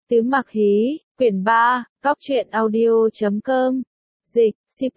Tứ Mặc Hí, quyển 3, Cóc truyện audio.com. Dịch,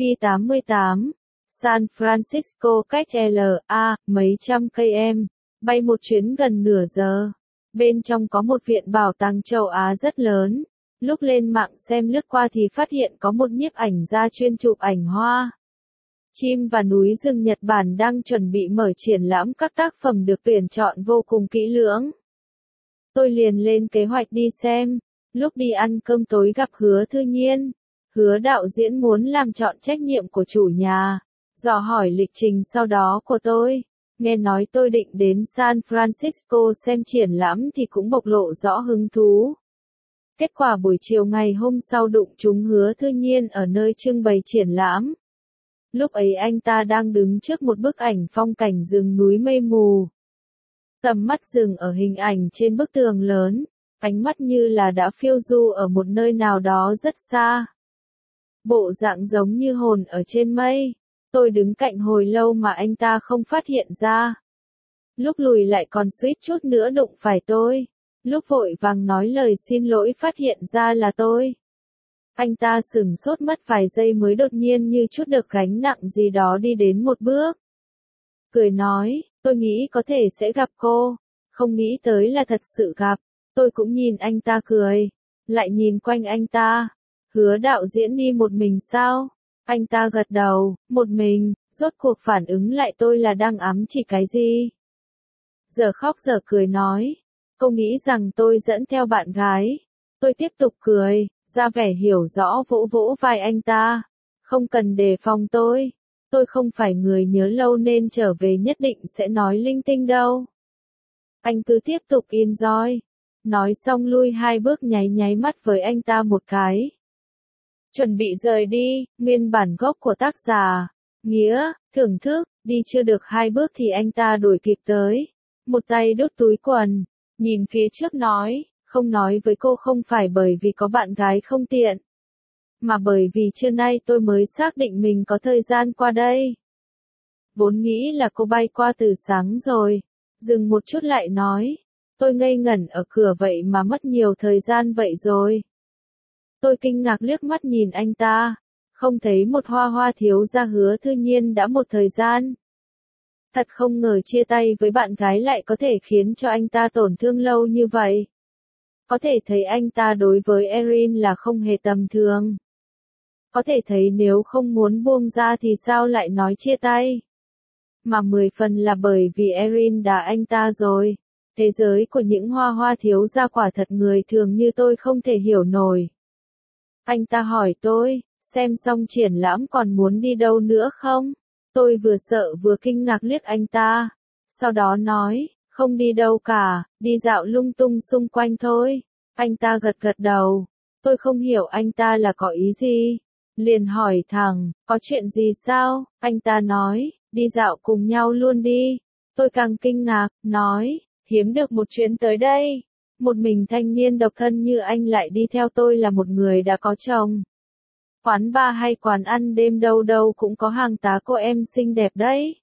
CP88. San Francisco cách LA, mấy trăm km. Bay một chuyến gần nửa giờ. Bên trong có một viện bảo tàng châu Á rất lớn. Lúc lên mạng xem lướt qua thì phát hiện có một nhiếp ảnh gia chuyên chụp ảnh hoa, chim và núi rừng Nhật Bản đang chuẩn bị mở triển lãm các tác phẩm được tuyển chọn vô cùng kỹ lưỡng. Tôi liền lên kế hoạch đi xem. Lúc đi ăn cơm tối gặp Hứa Thư Nhiên. Hứa đạo diễn muốn làm chọn trách nhiệm của chủ nhà, dò hỏi lịch trình sau đó của tôi. Nghe nói tôi định đến San Francisco xem triển lãm thì cũng bộc lộ rõ hứng thú. Kết quả buổi chiều ngày hôm sau đụng trúng Hứa Thư Nhiên ở nơi trưng bày triển lãm. Lúc ấy anh ta đang đứng trước một bức ảnh phong cảnh rừng núi mây mù. Tầm mắt dừng ở hình ảnh trên bức tường lớn, ánh mắt như là đã phiêu du ở một nơi nào đó rất xa. Bộ dạng giống như hồn ở trên mây. Tôi đứng cạnh hồi lâu mà anh ta không phát hiện ra. Lúc lùi lại còn suýt chút nữa đụng phải tôi. Lúc vội vàng nói lời xin lỗi phát hiện ra là tôi. Anh ta sửng sốt mất vài giây mới đột nhiên như chút được gánh nặng gì đó đi đến một bước. Cười nói, tôi nghĩ có thể sẽ gặp cô. Không nghĩ tới là thật sự gặp. Tôi cũng nhìn anh ta cười. Lại nhìn quanh anh ta. Hứa đạo diễn đi một mình sao? Anh ta gật đầu, một mình. Rốt cuộc phản ứng lại tôi là đang ám chỉ cái gì? Giờ khóc giờ cười nói. Cô nghĩ rằng tôi dẫn theo bạn gái. Tôi tiếp tục cười, ra vẻ hiểu rõ vỗ vỗ vai anh ta. Không cần đề phòng tôi. Tôi không phải người nhớ lâu nên trở về nhất định sẽ nói linh tinh đâu. Anh cứ tiếp tục enjoy. Nói xong lui 2 bước nháy mắt với anh ta một cái. Chuẩn bị rời đi, nguyên bản gốc của tác giả. Nghĩa, thưởng thức, đi chưa được 2 bước thì anh ta đuổi kịp tới. Một tay đút túi quần, nhìn phía trước nói, không nói với cô không phải bởi vì có bạn gái không tiện. Mà bởi vì trưa nay tôi mới xác định mình có thời gian qua đây. Vốn nghĩ là cô bay qua từ sáng rồi. Dừng một chút lại nói. Tôi ngây ngẩn ở cửa vậy mà mất nhiều thời gian vậy rồi. Tôi kinh ngạc liếc mắt nhìn anh ta. Không thấy một hoa thiếu gia Hứa Thư Nhiên đã một thời gian. Thật không ngờ chia tay với bạn gái lại có thể khiến cho anh ta tổn thương lâu như vậy. Có thể thấy anh ta đối với Erin là không hề tầm thường. Có thể thấy nếu không muốn buông ra thì sao lại nói chia tay. Mà 10 phần là bởi vì Erin đá anh ta rồi. Thế giới của những hoa thiếu gia quả thật người thường như tôi không thể hiểu nổi. Anh ta hỏi tôi, xem xong triển lãm còn muốn đi đâu nữa không? Tôi vừa sợ vừa kinh ngạc liếc anh ta. Sau đó nói, không đi đâu cả, đi dạo lung tung xung quanh thôi. Anh ta gật đầu. Tôi không hiểu anh ta là có ý gì. Liền hỏi thẳng, có chuyện gì sao? Anh ta nói, đi dạo cùng nhau luôn đi. Tôi càng kinh ngạc, nói, hiếm được một chuyến tới đây. Một mình thanh niên độc thân như anh lại đi theo tôi là một người đã có chồng. Quán bar hay quán ăn đêm đâu đâu cũng có hàng tá cô em xinh đẹp đấy.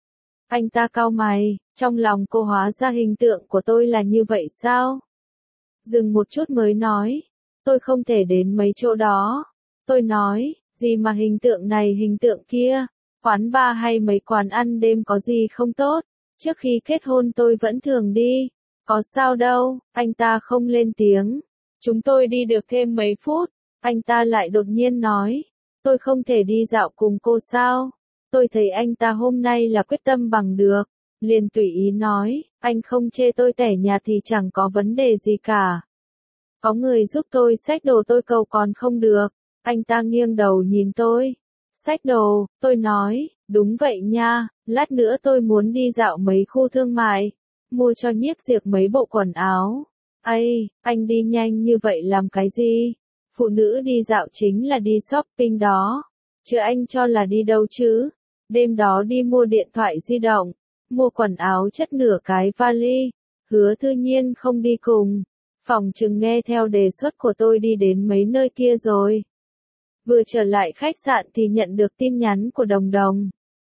Anh ta cau mày, trong lòng cô hóa ra hình tượng của tôi là như vậy sao? Dừng một chút mới nói, tôi không thể đến mấy chỗ đó. Tôi nói, gì mà hình tượng này hình tượng kia, quán bar hay mấy quán ăn đêm có gì không tốt, trước khi kết hôn tôi vẫn thường đi, có sao đâu, anh ta không lên tiếng. Chúng tôi đi được thêm mấy phút, anh ta lại đột nhiên nói, tôi không thể đi dạo cùng cô sao? Tôi thấy anh ta hôm nay là quyết tâm bằng được, liền tùy ý nói, anh không chê tôi tẻ nhà thì chẳng có vấn đề gì cả. Có người giúp tôi xách đồ tôi cầu còn không được. Anh ta nghiêng đầu nhìn tôi. Xách đồ, tôi nói, đúng vậy nha, lát nữa tôi muốn đi dạo mấy khu thương mại, mua cho Nhiếp Diệp mấy bộ quần áo. Ây, anh đi nhanh như vậy làm cái gì? Phụ nữ đi dạo chính là đi shopping đó. Chứ anh cho là đi đâu chứ? Đêm đó đi mua điện thoại di động, mua quần áo chất nửa cái vali. Hứa Thư Nhiên không đi cùng. Phòng chừng nghe theo đề xuất của tôi đi đến mấy nơi kia rồi. Vừa trở lại khách sạn thì nhận được tin nhắn của Đồng Đồng.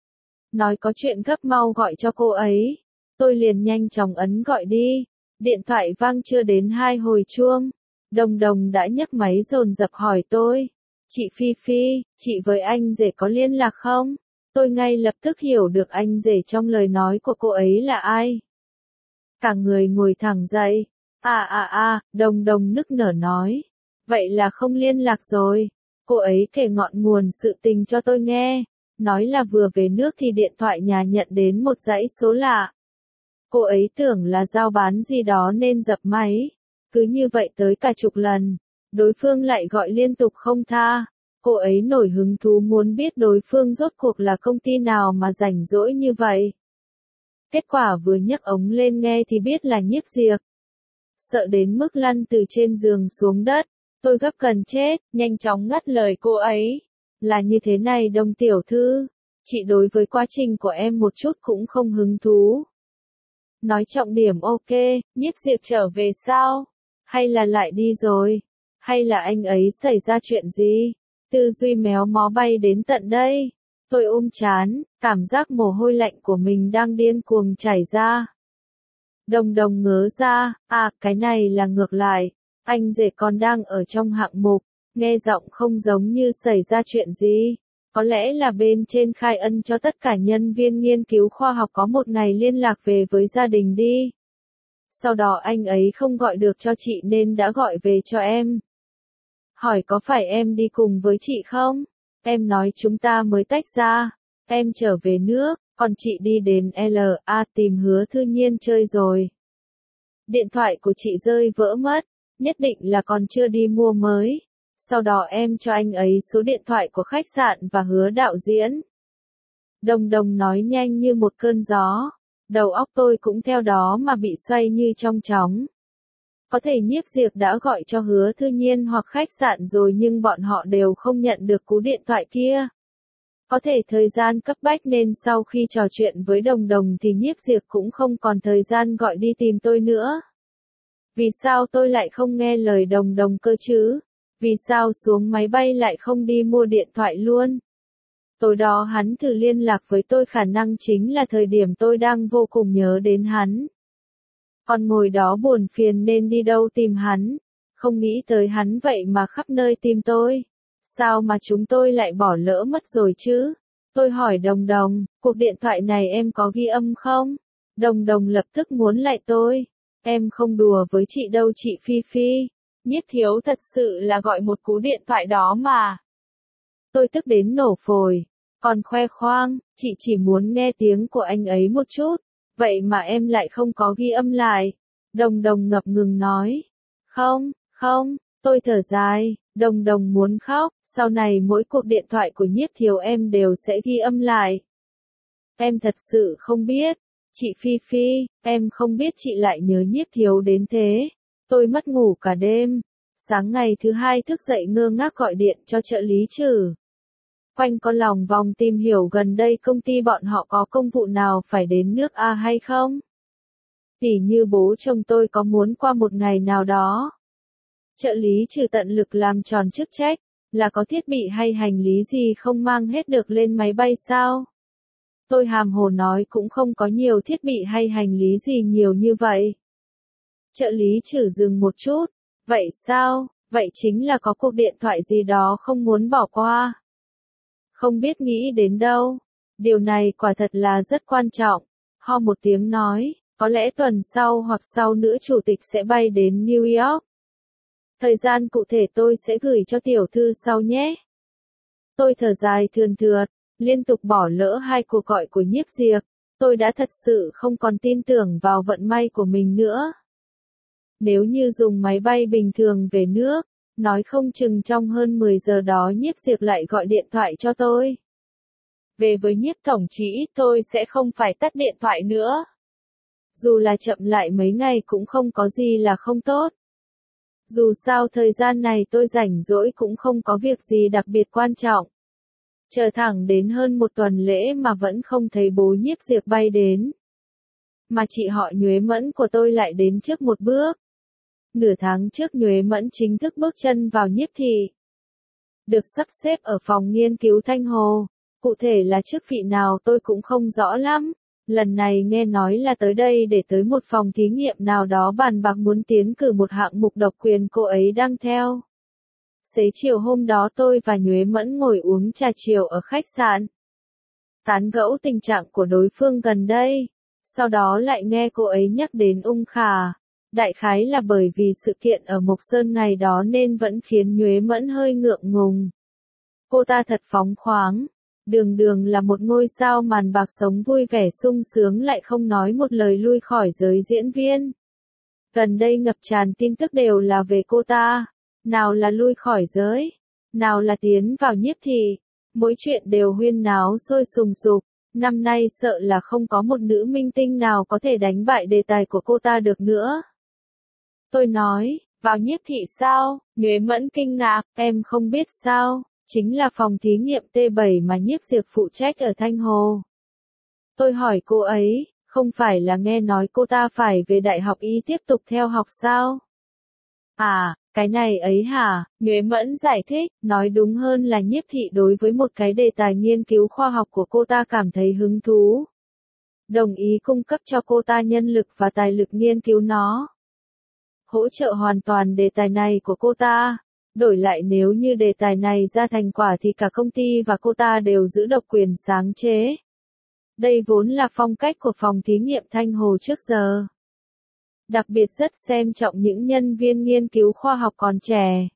Nói có chuyện gấp mau gọi cho cô ấy. Tôi liền nhanh chóng ấn gọi đi. Điện thoại vang chưa đến 2 hồi chuông. Đồng Đồng đã nhấc máy dồn dập hỏi tôi. Chị Phi Phi, chị với anh rể có liên lạc không? Tôi ngay lập tức hiểu được anh rể trong lời nói của cô ấy là ai. Cả người ngồi thẳng dậy. Đồng Đồng nức nở nói. Vậy là không liên lạc rồi. Cô ấy kể ngọn nguồn sự tình cho tôi nghe. Nói là vừa về nước thì điện thoại nhà nhận đến một dãy số lạ. Cô ấy tưởng là giao bán gì đó nên dập máy. Cứ như vậy tới cả chục lần. Đối phương lại gọi liên tục không tha. Cô ấy nổi hứng thú muốn biết đối phương rốt cuộc là công ty nào mà rảnh rỗi như vậy. Kết quả vừa nhấc ống lên nghe thì biết là Nhiếp Diệp. Sợ đến mức lăn từ trên giường xuống đất. Tôi gấp gần chết, nhanh chóng ngắt lời cô ấy. Là như thế này Đồng tiểu thư. Chị đối với quá trình của em một chút cũng không hứng thú. Nói trọng điểm ok, Nhiếp Diệp trở về sao? Hay là lại đi rồi? Hay là anh ấy xảy ra chuyện gì? Tư duy méo mó bay đến tận đây. Tôi ôm chán, cảm giác mồ hôi lạnh của mình đang điên cuồng chảy ra. Đồng Đồng ngớ ra, cái này là ngược lại. Anh rể còn đang ở trong hạng mục, nghe giọng không giống như xảy ra chuyện gì. Có lẽ là bên trên khai ân cho tất cả nhân viên nghiên cứu khoa học có một ngày liên lạc về với gia đình đi. Sau đó anh ấy không gọi được cho chị nên đã gọi về cho em. Hỏi có phải em đi cùng với chị không? Em nói chúng ta mới tách ra. Em trở về nước, còn chị đi đến LA tìm Hứa Thư Nhiên chơi rồi. Điện thoại của chị rơi vỡ mất, nhất định là còn chưa đi mua mới. Sau đó em cho anh ấy số điện thoại của khách sạn và Hứa đạo diễn. Đồng Đồng nói nhanh như một cơn gió. Đầu óc tôi cũng theo đó mà bị xoay như trong chóng. Có thể Nhiếp Diệp đã gọi cho Hứa Thư Nhiên hoặc khách sạn rồi nhưng bọn họ đều không nhận được cú điện thoại kia. Có thể thời gian cấp bách nên sau khi trò chuyện với Đồng Đồng thì Nhiếp Diệp cũng không còn thời gian gọi đi tìm tôi nữa. Vì sao tôi lại không nghe lời Đồng Đồng cơ chứ? Vì sao xuống máy bay lại không đi mua điện thoại luôn? Tối đó hắn thử liên lạc với tôi khả năng chính là thời điểm tôi đang vô cùng nhớ đến hắn. Còn ngồi đó buồn phiền nên đi đâu tìm hắn. Không nghĩ tới hắn vậy mà khắp nơi tìm tôi. Sao mà chúng tôi lại bỏ lỡ mất rồi chứ? Tôi hỏi Đồng Đồng, cuộc điện thoại này em có ghi âm không? Đồng Đồng lập tức muốn lại tôi. Em không đùa với chị đâu chị Phi Phi. Nhiếp thiếu thật sự là gọi một cú điện thoại đó mà. Tôi tức đến nổ phổi. Còn khoe khoang, chị chỉ muốn nghe tiếng của anh ấy một chút. Vậy mà em lại không có ghi âm lại. Đồng Đồng ngập ngừng nói. Không, tôi thở dài. Đồng Đồng muốn khóc. Sau này mỗi cuộc điện thoại của Nhiếp thiếu em đều sẽ ghi âm lại. Em thật sự không biết. Chị Phi Phi, em không biết chị lại nhớ Nhiếp thiếu đến thế. Tôi mất ngủ cả đêm. Sáng ngày thứ hai thức dậy ngơ ngác gọi điện cho trợ lý Trử. Quanh con lòng vòng tìm hiểu gần đây công ty bọn họ có công vụ nào phải đến nước A hay không? Tỉ như bố chồng tôi có muốn qua một ngày nào đó. Trợ lý Trử tận lực làm tròn chức trách, là có thiết bị hay hành lý gì không mang hết được lên máy bay sao? Tôi hàm hồ nói cũng không có nhiều thiết bị hay hành lý gì nhiều như vậy. Trợ lý Trử dừng một chút. Vậy sao? Vậy chính là có cuộc điện thoại gì đó không muốn bỏ qua. Không biết nghĩ đến đâu. Điều này quả thật là rất quan trọng. Ho một tiếng nói, có lẽ tuần sau hoặc sau nữa chủ tịch sẽ bay đến New York. Thời gian cụ thể tôi sẽ gửi cho tiểu thư sau nhé. Tôi thở dài thườn thượt, liên tục bỏ lỡ hai cuộc gọi của Nhiếp Diệp. Tôi đã thật sự không còn tin tưởng vào vận may của mình nữa. Nếu như dùng máy bay bình thường về nước, nói không chừng trong hơn 10 giờ đó Nhiếp Diệp lại gọi điện thoại cho tôi. Về với Nhiếp tổng chí, tôi sẽ không phải tắt điện thoại nữa. Dù là chậm lại mấy ngày cũng không có gì là không tốt. Dù sao thời gian này tôi rảnh rỗi cũng không có việc gì đặc biệt quan trọng. Chờ thẳng đến hơn một tuần lễ mà vẫn không thấy bố Nhiếp Diệp bay đến. Mà chị họ Nhuế Mẫn của tôi lại đến trước một bước. Nửa tháng trước Nhuế Mẫn chính thức bước chân vào Nhiếp thị. Được sắp xếp ở phòng nghiên cứu Thanh Hồ. Cụ thể là chức vị nào tôi cũng không rõ lắm. Lần này nghe nói là tới đây để tới một phòng thí nghiệm nào đó bàn bạc muốn tiến cử một hạng mục độc quyền cô ấy đang theo. Xế chiều hôm đó tôi và Nhuế Mẫn ngồi uống trà chiều ở khách sạn. Tán gẫu tình trạng của đối phương gần đây. Sau đó lại nghe cô ấy nhắc đến Ung Khả. Đại khái là bởi vì sự kiện ở Mộc Sơn ngày đó nên vẫn khiến Nhuế Mẫn hơi ngượng ngùng. Cô ta thật phóng khoáng. Đường đường là một ngôi sao màn bạc sống vui vẻ sung sướng lại không nói một lời lui khỏi giới diễn viên. Gần đây ngập tràn tin tức đều là về cô ta. Nào là lui khỏi giới, nào là tiến vào nhiếp thị. Mỗi chuyện đều huyên náo sôi sùng sục. Năm nay sợ là không có một nữ minh tinh nào có thể đánh bại đề tài của cô ta được nữa. Tôi nói, vào nhiếp thị sao? Nhuế Mẫn kinh ngạc, em không biết sao? Chính là phòng thí nghiệm T7 mà nhiếp diệp phụ trách ở Thanh Hồ. Tôi hỏi cô ấy, không phải là nghe nói cô ta phải về đại học y tiếp tục theo học sao? À, cái này ấy hả? Nhuế Mẫn giải thích, nói đúng hơn là nhiếp thị đối với một cái đề tài nghiên cứu khoa học của cô ta cảm thấy hứng thú. Đồng ý cung cấp cho cô ta nhân lực và tài lực nghiên cứu nó. Hỗ trợ hoàn toàn đề tài này của cô ta. Đổi lại nếu như đề tài này ra thành quả thì cả công ty và cô ta đều giữ độc quyền sáng chế. Đây vốn là phong cách của phòng thí nghiệm Thanh Hồ trước giờ. Đặc biệt rất xem trọng những nhân viên nghiên cứu khoa học còn trẻ.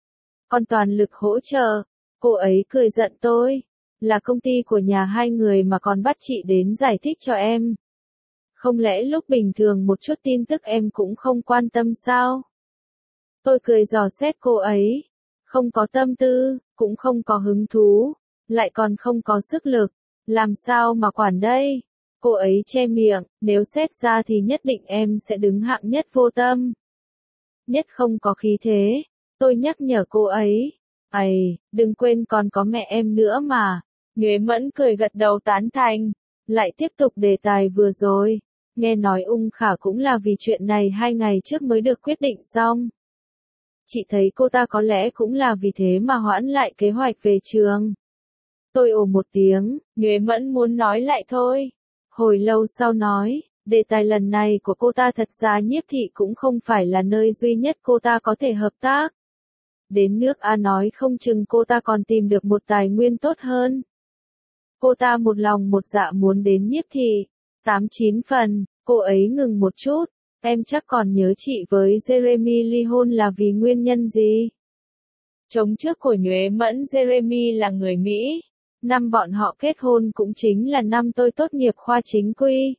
Còn toàn lực hỗ trợ. Cô ấy cười giận tôi. Là công ty của nhà hai người mà còn bắt chị đến giải thích cho em. Không lẽ lúc bình thường một chút tin tức em cũng không quan tâm sao? Tôi cười dò xét cô ấy. Không có tâm tư, cũng không có hứng thú, lại còn không có sức lực. Làm sao mà quản đây? Cô ấy che miệng, nếu xét ra thì nhất định em sẽ đứng hạng nhất vô tâm. Nhất không có khí thế. Tôi nhắc nhở cô ấy. Ây, đừng quên còn có mẹ em nữa mà. Nhuế Mẫn cười gật đầu tán thành. Lại tiếp tục đề tài vừa rồi. Nghe nói Ung Khả cũng là vì chuyện này 2 ngày trước mới được quyết định xong. Chị thấy cô ta có lẽ cũng là vì thế mà hoãn lại kế hoạch về trường. Tôi ồ một tiếng, Nhuế Mẫn muốn nói lại thôi. Hồi lâu sau nói, đề tài lần này của cô ta thật ra nhiếp thị cũng không phải là nơi duy nhất cô ta có thể hợp tác. Đến nước A nói không chừng cô ta còn tìm được một tài nguyên tốt hơn. Cô ta một lòng một dạ muốn đến nhiếp thị. 8-9 phần, cô ấy ngừng một chút. Em chắc còn nhớ chị với Jeremy ly hôn là vì nguyên nhân gì? Chống trước của Nhuế Mẫn Jeremy là người Mỹ. Năm bọn họ kết hôn cũng chính là năm tôi tốt nghiệp khoa chính quy.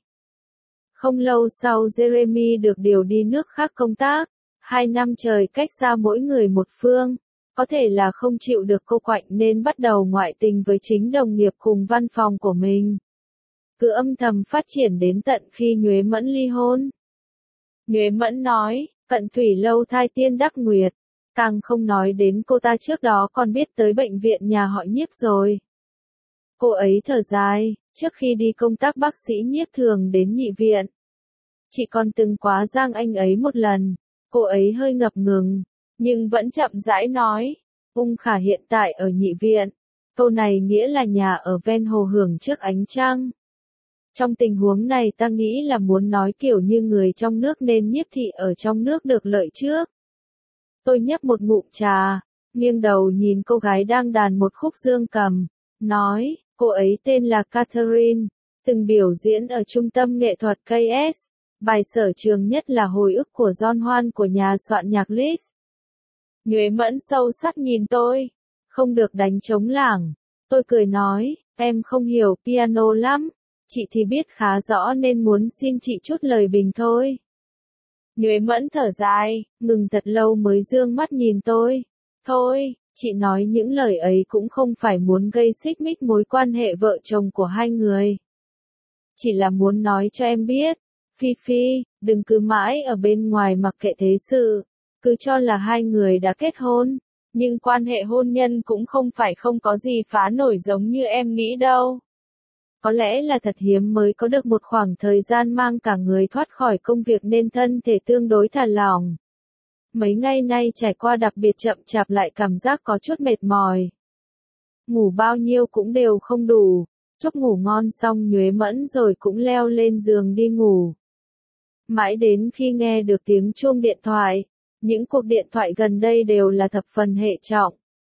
Không lâu sau Jeremy được điều đi nước khác công tác. 2 năm trời cách xa mỗi người một phương. Có thể là không chịu được cô quạnh nên bắt đầu ngoại tình với chính đồng nghiệp cùng văn phòng của mình. Cứ âm thầm phát triển đến tận khi Nhuế Mẫn ly hôn. Nhuế Mẫn nói, cận thủy lâu thai tiên đắc nguyệt. Càng không nói đến cô ta trước đó còn biết tới bệnh viện nhà họ nhiếp rồi. Cô ấy thở dài, trước khi đi công tác bác sĩ nhiếp thường đến nhị viện. Chị còn từng quá giang anh ấy một lần. Cô ấy hơi ngập ngừng, nhưng vẫn chậm rãi nói. Ung Khả hiện tại ở nhị viện. Câu này nghĩa là nhà ở ven hồ hưởng trước ánh trăng. Trong tình huống này ta nghĩ là muốn nói kiểu như người trong nước nên nhiếp thị ở trong nước được lợi trước. Tôi nhấp một ngụm trà, nghiêng đầu nhìn cô gái đang đàn một khúc dương cầm, nói, cô ấy tên là Catherine, từng biểu diễn ở trung tâm nghệ thuật KS. Bài sở trường nhất là hồi ức của John Hoan của nhà soạn nhạc Liszt. Nhuế Mẫn sâu sắc nhìn tôi, không được đánh trống lảng. Tôi cười nói, em không hiểu piano lắm. Chị thì biết khá rõ nên muốn xin chị chút lời bình thôi. Nhuế Mẫn thở dài, ngừng thật lâu mới dương mắt nhìn tôi. Thôi, chị nói những lời ấy cũng không phải muốn gây xích mích mối quan hệ vợ chồng của hai người. Chỉ là muốn nói cho em biết, Phi Phi, đừng cứ mãi ở bên ngoài mặc kệ thế sự, cứ cho là hai người đã kết hôn. Nhưng quan hệ hôn nhân cũng không phải không có gì phá nổi giống như em nghĩ đâu. Có lẽ là thật hiếm mới có được một khoảng thời gian mang cả người thoát khỏi công việc nên thân thể tương đối thả lỏng. Mấy ngày nay trải qua đặc biệt chậm chạp lại cảm giác có chút mệt mỏi. Ngủ bao nhiêu cũng đều không đủ. Chúc ngủ ngon xong Nhuế Mẫn rồi cũng leo lên giường đi ngủ. Mãi đến khi nghe được tiếng chuông điện thoại, những cuộc điện thoại gần đây đều là thập phần hệ trọng.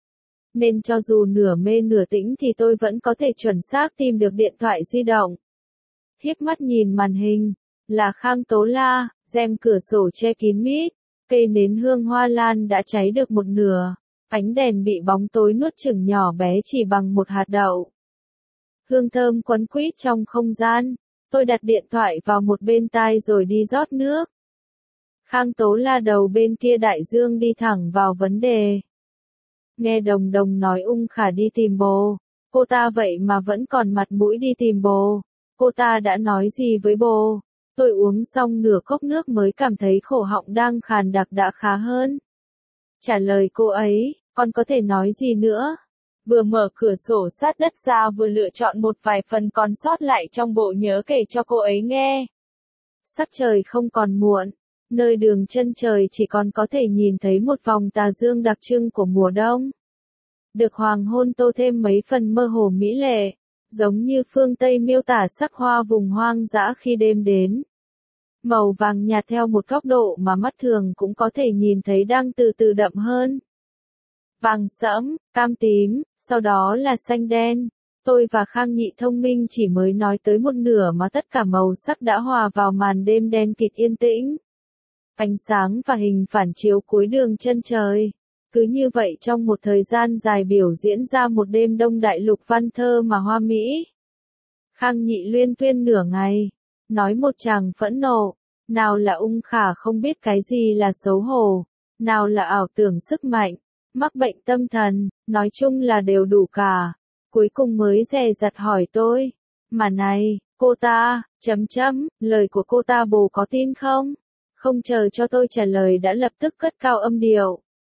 Nên cho dù nửa mê nửa tĩnh thì tôi vẫn có thể chuẩn xác tìm được điện thoại di động. Híp mắt nhìn màn hình, là Khang Tố La, rèm cửa sổ che kín mít, cây nến hương hoa lan đã cháy được một nửa, ánh đèn bị bóng tối nuốt chửng nhỏ bé chỉ bằng một hạt đậu. Hương thơm quấn quýt trong không gian, tôi đặt điện thoại vào một bên tai rồi đi rót nước. Khang Tố La đầu bên kia đại dương đi thẳng vào vấn đề. Nghe Đồng Đồng nói Ung Khả đi tìm bồ, cô ta vậy mà vẫn còn mặt mũi đi tìm bồ, cô ta đã nói gì với bồ? Tôi uống xong nửa cốc nước mới cảm thấy cổ họng đang khàn đặc đã khá hơn. Trả lời cô ấy, còn có thể nói gì nữa? Vừa mở cửa sổ sát đất ra vừa lựa chọn một vài phần còn sót lại trong bộ nhớ kể cho cô ấy nghe. Sắc trời không còn muộn, nơi đường chân trời chỉ còn có thể nhìn thấy một vòng tà dương đặc trưng của mùa đông. Được hoàng hôn tô thêm mấy phần mơ hồ mỹ lệ, giống như phương Tây miêu tả sắc hoa vùng hoang dã khi đêm đến. Màu vàng nhạt theo một góc độ mà mắt thường cũng có thể nhìn thấy đang từ từ đậm hơn. Vàng sẫm, cam tím, sau đó là xanh đen. Tôi và Khang Nhị thông minh chỉ mới nói tới một nửa mà tất cả màu sắc đã hòa vào màn đêm đen kịt yên tĩnh. Ánh sáng và hình phản chiếu cuối đường chân trời. Cứ như vậy trong một thời gian dài biểu diễn ra một đêm đông đại lục văn thơ mà hoa mỹ. Khang Nhị luyên thuyên nửa ngày, nói một tràng phẫn nộ, nào là Ung Khả không biết cái gì là xấu hổ, nào là ảo tưởng sức mạnh, mắc bệnh tâm thần, nói chung là đều đủ cả. Cuối cùng mới dè dặt hỏi tôi, mà này, cô ta, lời của cô ta bồ có tin không? Không chờ cho tôi trả lời đã lập tức cất cao âm điệu.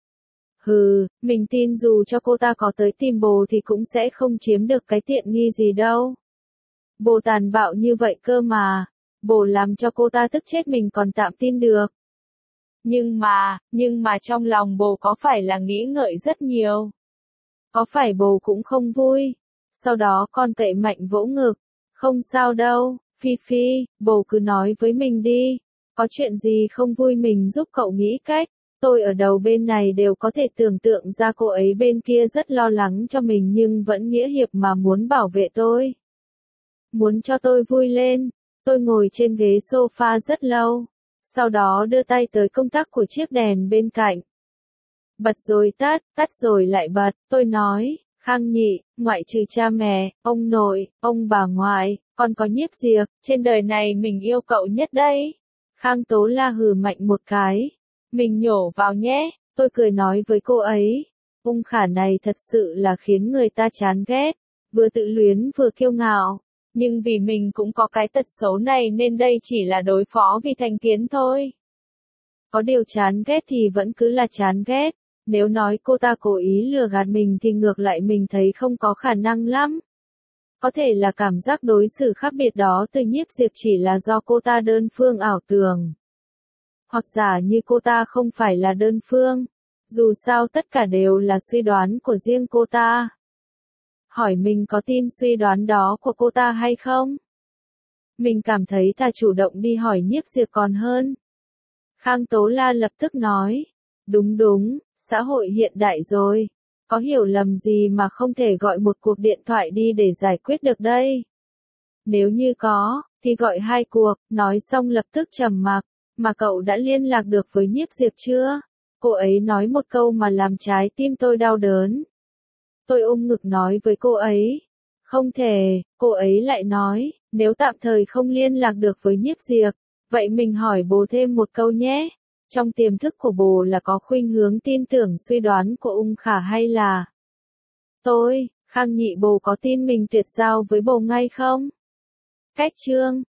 Hừ, mình tin dù cho cô ta có tới tìm bồ thì cũng sẽ không chiếm được cái tiện nghi gì đâu. Bồ tàn bạo như vậy cơ mà, bồ làm cho cô ta tức chết mình còn tạm tin được. Nhưng mà trong lòng bồ có phải là nghĩ ngợi rất nhiều? Có phải bồ cũng không vui? Sau đó con cậy mạnh vỗ ngực. Không sao đâu, Phi Phi, bồ cứ nói với mình đi. Có chuyện gì không vui mình giúp cậu nghĩ cách. Tôi ở đầu bên này đều có thể tưởng tượng ra cô ấy bên kia rất lo lắng cho mình nhưng vẫn nghĩa hiệp mà muốn bảo vệ tôi. Muốn cho tôi vui lên. Tôi ngồi trên ghế sofa rất lâu. Sau đó đưa tay tới công tắc của chiếc đèn bên cạnh. Bật rồi tắt rồi lại bật, tôi nói, Khang Nhị, ngoại trừ cha mẹ, ông nội, ông bà ngoại, còn có Nhiếp Diệp, trên đời này mình yêu cậu nhất đấy. Khang Tố La hừ mạnh một cái. Mình nhổ vào nhé, tôi cười nói với cô ấy. Ung Khả này thật sự là khiến người ta chán ghét, vừa tự luyến vừa kiêu ngạo. Nhưng vì mình cũng có cái tật xấu này nên đây chỉ là đối phó vì thành kiến thôi. Có điều chán ghét thì vẫn cứ là chán ghét. Nếu nói cô ta cố ý lừa gạt mình thì ngược lại mình thấy không có khả năng lắm. Có thể là cảm giác đối xử khác biệt đó từ Nhiếp Diệp chỉ là do cô ta đơn phương ảo tưởng. Hoặc giả như cô ta không phải là đơn phương. Dù sao tất cả đều là suy đoán của riêng cô ta. Hỏi mình có tin suy đoán đó của cô ta hay không? Mình cảm thấy ta chủ động đi hỏi Nhiếp Diệp còn hơn. Khang Tố La lập tức nói. Đúng, xã hội hiện đại rồi. Có hiểu lầm gì mà không thể gọi một cuộc điện thoại đi để giải quyết được đây? Nếu như có, thì gọi 2 cuộc, nói xong lập tức trầm mặc. Mà cậu đã liên lạc được với Nhiếp Diệp chưa? Cô ấy nói một câu mà làm trái tim tôi đau đớn. Tôi ôm ngực nói với cô ấy. Không thể, cô ấy lại nói, nếu tạm thời không liên lạc được với Nhiếp Diệp, vậy mình hỏi bồ thêm một câu nhé. Trong tiềm thức của bồ là có khuynh hướng tin tưởng suy đoán của Ung Khả hay là tôi, Khang Nhị bồ có tin mình tuyệt giao với bồ ngay không? Cách chương